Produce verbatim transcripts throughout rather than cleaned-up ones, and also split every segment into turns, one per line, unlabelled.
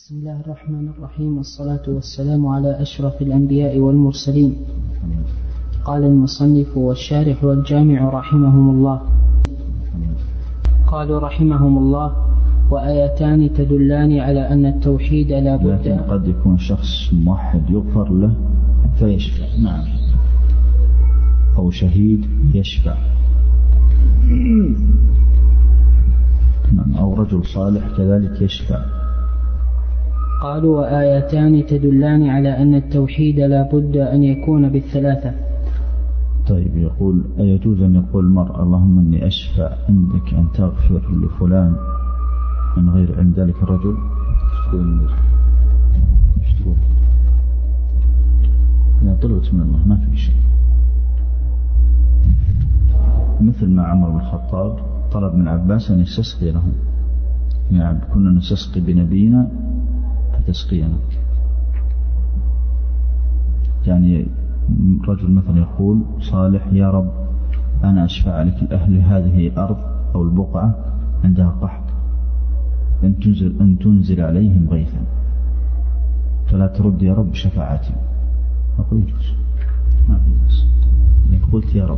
بسم الله الرحمن الرحيم، والصلاة والسلام على أشرف الأنبياء والمرسلين. قال المصنف والشارح والجامع رحمهم الله. قالوا رحمهم الله: وآيتان تدلان على أن التوحيد لا بد.
لكن قد يكون شخص موحد يغفر له فيشفع، نعم، أو شهيد يشفع، أو رجل صالح كذلك يشفع.
قالوا: وآيتان تدلان على أن التوحيد لا بد أن يكون بالثلاثة.
طيب، يقول: أيجوز أن يقول المرء اللهم إني أشفع عندك أن تغفر لفلان من غير عند ذلك الرجل؟ ايش تقول؟ أنا طلبت من الله، ما في شيء. مثل ما عمر بن الخطاب طلب من عباس أن يستسقي له، يعني كنا نستسقي بنبينا فتسقينا. يعني رجل مثلا يقول صالح: يا رب أنا أشفع لك الأهل هذه الأرض أو البقعة عندها قحط، أن تنزل, أن تنزل عليهم غيثا، فلا ترد يا رب شفاعتي. أقول يجوز، ما في بس، لك قلت يا رب.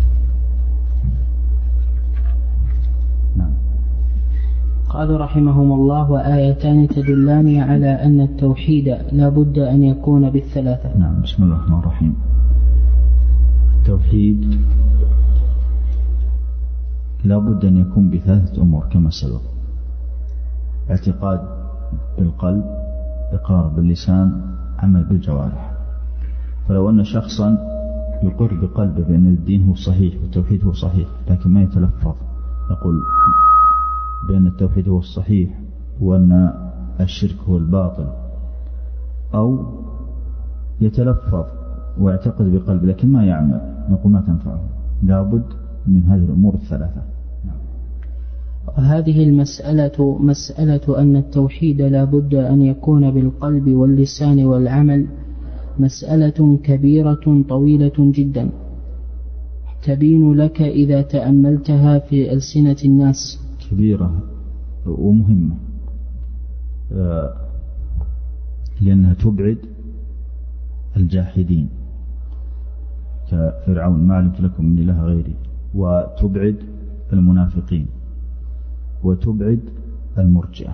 نعم.
قالوا رحمهم الله: وآيتان تدلان على أن التوحيد لا بد أن يكون بالثلاثة.
نعم. بسم الله الرحمن الرحيم. التوحيد لا بد أن يكون بثلاثة أمور كما سبق: اعتقاد بالقلب، إقرار باللسان، عمل بالجوارح. فلو أن شخصا يقر بقلبه بأن الدين هو صحيح والتوحيد هو صحيح، لكن ما يتلفظ يقول بأن التوحيد هو الصحيح وأن الشرك هو الباطل، أو يتلفظ ويعتقد بقلب لكن ما يعمل، نقول ما تنفعه. لابد من هذه الأمور الثلاثة.
هذه المسألة مسألة أن التوحيد لا بد أن يكون بالقلب واللسان والعمل مسألة كبيرة طويلة جدا، تبين لك إذا تأملتها في ألسنة الناس.
كبيرة ومهمة، لأنها تبعد الجاحدين كفرعون: ما علمت لكم من إله غيري، وتبعد المنافقين، وتبعد المرجئة.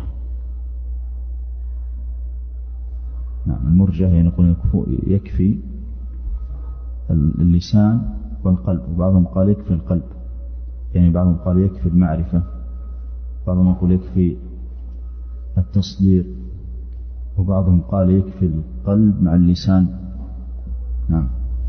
نعم، المرجئة يعني يقول يكفي اللسان والقلب، وبعضهم قال يكفي القلب، يعني بعضهم قال يكفي المعرفة، بعضهم يقول يكفي التصديق، وبعضهم قال يكفي القلب مع اللسان. نعم.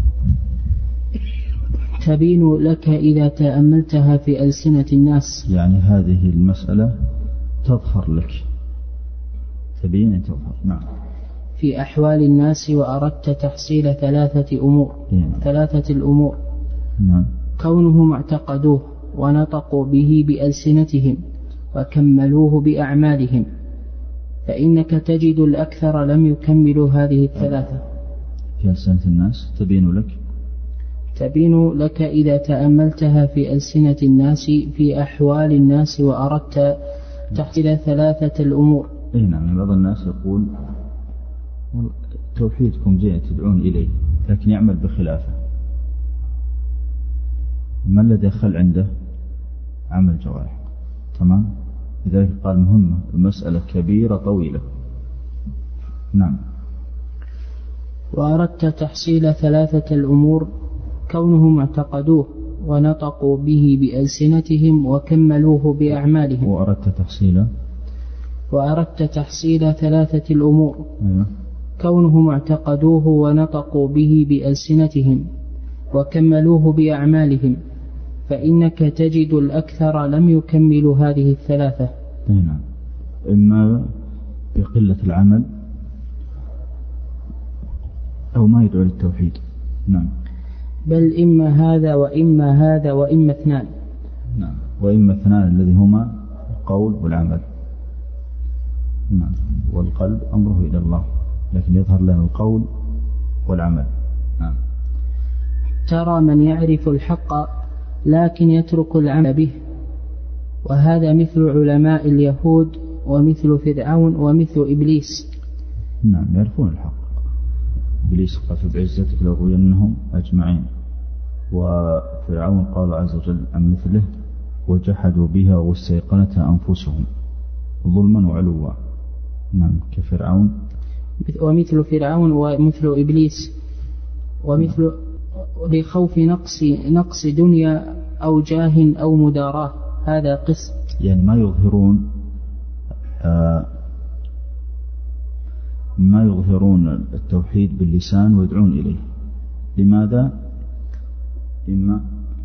تبين لك إذا تأملتها في ألسنة الناس،
يعني هذه المسألة تظهر لك، تبين أن تظهر. نعم.
في أحوال الناس، وأردت تحصيل ثلاثة أمور.
يعني.
ثلاثة الأمور:
نعم.
كونهم اعتقدوه ونطقوا به بألسنتهم وكملوه بأعمالهم، فإنك تجد الأكثر لم يكملوا هذه الثلاثة.
في ألسنة الناس تبين لك
تبين لك إذا تأملتها في ألسنة الناس في أحوال الناس، وأردت تحصيل ثلاثة الأمور.
إيه نعم. بعض الناس يقول توحيدكم زين تدعون إليه، لكن يعمل بخلافه. ما الذي يخل عنده؟ عمل جوارح. تمام. لذلك قال مهمة، المسألة كبيرة طويلة. نعم.
وأردت تحصيل ثلاثة الأمور: كونهم اعتقدوه ونطقوا به بألسنتهم وكملوه بأعمالهم.
وأردت تحصيل
وأردت تحصيل ثلاثة الأمور:
أيوة.
كونهم اعتقدوه ونطقوا به بألسنتهم وكملوه بأعمالهم، فإنك تجد الأكثر لم يكملوا هذه الثلاثة.
نعم. إما بقلة العمل أو ما يدعو للتوحيد. نعم.
بل إما هذا وإما هذا وإما اثنان.
نعم. وإما اثنان الذي هما القول والعمل. نعم. والقلب أمره إلى الله، لكن يظهر له القول والعمل. نعم.
ترى من يعرف الحق لكن يترك العمل به، وهذا مثل علماء اليهود ومثل فرعون ومثل إبليس.
نعم يعرفون الحق. إبليس قال بعزتك لأغوينهم أجمعين، وفرعون قال عز وجل عن مثله وجحدوا بها واستيقنتها أنفسهم ظلما وعلوا. نعم كفرعون
ومثل فرعون ومثل إبليس ومثل لخوف نقص نقص دنيا أو جاه أو مداراة. هذا قسم،
يعني ما يظهرون آه ما يظهرون التوحيد باللسان ويدعون إليه. لماذا؟ إما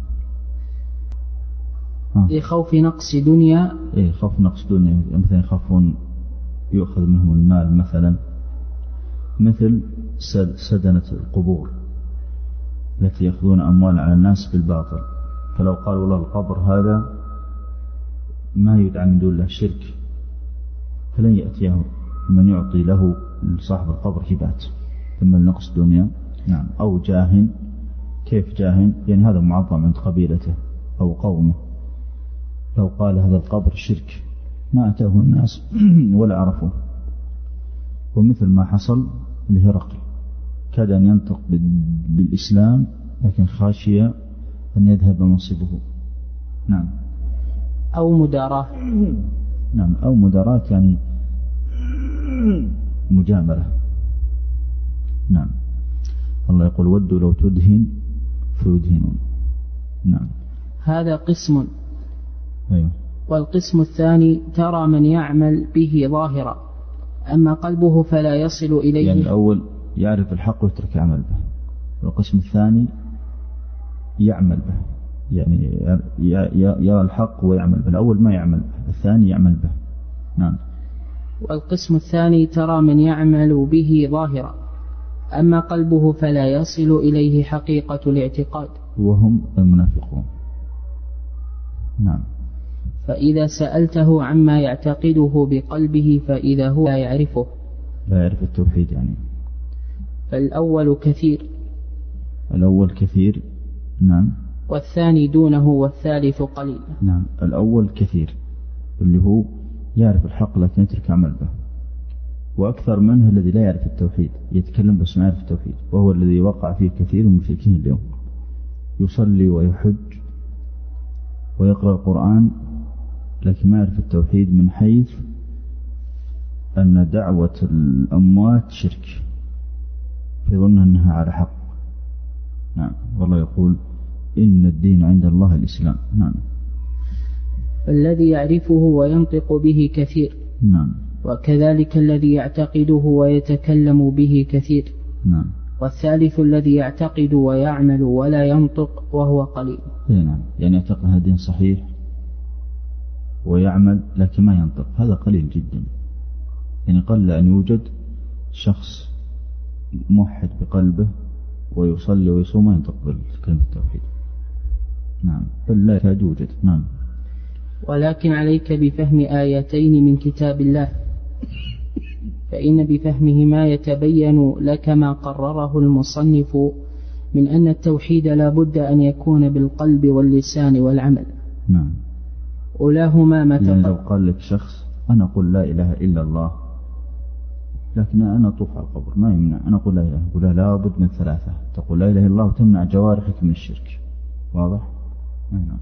لخوف نقص دنيا.
إيه خوف نقص دنيا، مثلا يخافون يؤخذ منهم المال، مثلا مثل سدنة القبور التي يأخذون أموال على الناس بالباطل، فلو قالوا له القبر هذا ما يدعى من دون الله شرك، فلن يأتيه من يعطي له لصاحب القبر هبات. ثم النقص دنيا. نعم. أو جاه. كيف جاه؟ يعني هذا معظم عند قبيلته أو قومه، لو قال هذا القبر شرك ما أتاه الناس ولا عرفوه. ومثل ما حصل لهرقل، كاد أن ينطق بالإسلام لكن خاشية أن يذهب منصبه. نعم.
أو مداراة.
نعم. أو مداراة يعني مجاملة. نعم. الله يقول ودوا لو تدهن فيدهنون. نعم.
هذا قسم.
أيوه.
والقسم الثاني ترى من يعمل به ظاهرا أما قلبه فلا يصل إليه.
يعني الأول يعرف الحق ويترك عمل به، والقسم الثاني يعمل به، يعني يرى الحق ويعمل به. الأول ما يعمل به، الثاني يعمل به. نعم.
والقسم الثاني ترى من يعمل به ظاهرا أما قلبه فلا يصل إليه حقيقة الاعتقاد،
وهم المنافقون. نعم.
فإذا سألته عما يعتقده بقلبه فإذا هو لا يعرفه،
لا يعرف التوحيد يعني.
فالأول كثير.
الأول كثير. نعم.
والثاني دونه والثالث قليل.
نعم. الأول كثير اللي هو يعرف الحق لكن يترك عمل به، وأكثر منه الذي لا يعرف التوحيد، يتكلم بس ما يعرف التوحيد، وهو الذي وقع فيه كثير من المشركين اليوم. يصلي ويحج ويقرأ القرآن لكن ما يعرف التوحيد، من حيث أن دعوة الأموات شرك، فيظن أنها على حق. نعم. والله يقول إن الدين عند الله الإسلام. نعم.
فالذي يعرفه وينطق به كثير.
نعم.
وكذلك الذي يعتقده ويتكلم به كثير.
نعم.
والثالث الذي يعتقد ويعمل ولا ينطق وهو قليل.
نعم. يعني يعتقد هذا الدين صحيح ويعمل لكن ما ينطق، هذا قليل جدا. يعني قل أن يوجد شخص موحد بقلبه ويصلي ويصوم وينطق بكلمة التوحيد. نعم. بل لا يكاد يوجد. نعم.
ولكن عليك بفهم آيتين من كتاب الله، فإن بفهمهما يتبين لك ما قرره المصنف من أن التوحيد لا بد أن يكون بالقلب واللسان والعمل.
نعم.
أولاهما ما
يعني لو قال لك شخص أنا أقول لا إله إلا الله لكن أنا أطوف على القبر، ما يمنع أنا أقول لا إله، أقول لا بد من ثلاثة، تقول لا إله إلا الله وتمنع جوارحك من الشرك. واضح؟ نعم.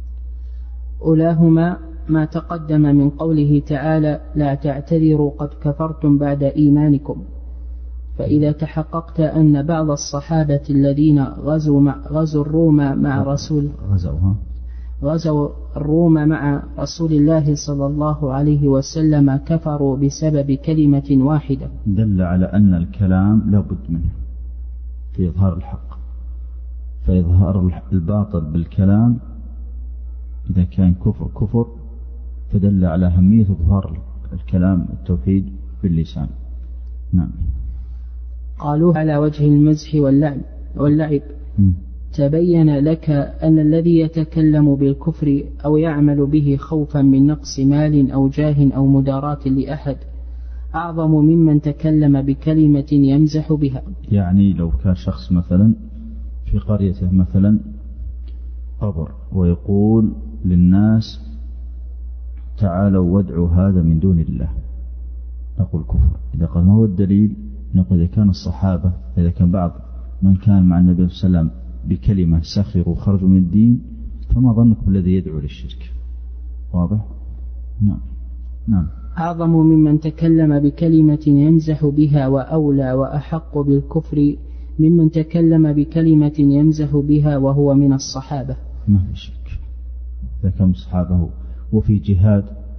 أولاهما ما تقدم من قوله تعالى لا تعتذروا قد كفرتم بعد إيمانكم. فإذا تحققت أن بعض الصحابة الذين غزوا, مع غزوا الروم مع رسول
غزوها
غزوا الروم مع رسول الله صلى الله عليه وسلم كفروا بسبب كلمة واحدة،
دل على أن الكلام لا بد منه في إظهار الحق، فإظهار الباطل بالكلام إذا كان كفر كفر، فدل على أهمية إظهار الكلام التوحيد باللسان. نعم.
قالوا على وجه المزح واللعب واللعب م. تبين لك أن الذي يتكلم بالكفر أو يعمل به خوفا من نقص مال أو جاه أو مداراة لأحد أعظم ممن تكلم بكلمة يمزح بها.
يعني لو كان شخص مثلا في قريته مثلا قبر ويقول للناس تعالوا وادعوا هذا من دون الله، نقول كفر. إذا قال ما هو الدليل، نقول إذا كان الصحابة، إذا كان بعض من كان مع النبي صلى الله عليه وسلم بكلمة سخروا وخرجوا من الدين، فما ظنكم الذي يدعو للشرك؟ واضح؟ نعم نعم.
أعظم ممن تكلم بكلمة يمزح بها وأولى وأحق بالكفر ممن تكلم بكلمة يمزح بها وهو من الصحابة.
ما في شك، إذا كان الصحابة وفي جهاد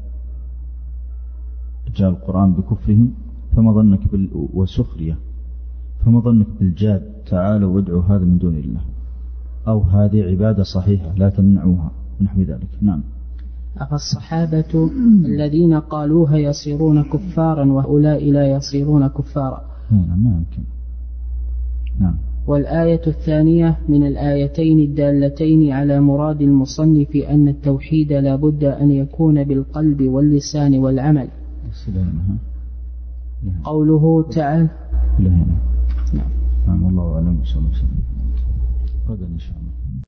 جاء القرآن بكفرهم، فما ظنك بال... وسخرية، فما ظنك بالجاد تعالوا وادعوا هذا من دون الله، أو هذه عبادة صحيحة لا تمنعوها ونحو ذلك. نعم.
أفالصحابة الذين قالوها يصيرون كفارا وهؤلاء لا يصيرون كفارا؟
نعم ما يمكن. نعم.
والآية الثانية من الآيتين الدالتين على مراد المصنف أن التوحيد لا بد أن يكون بالقلب واللسان والعمل. قوله تعالى.
نعم.
نعم.
نعم. الله أعلم. صلى الله عليه وسلم. غدا إن شاء الله.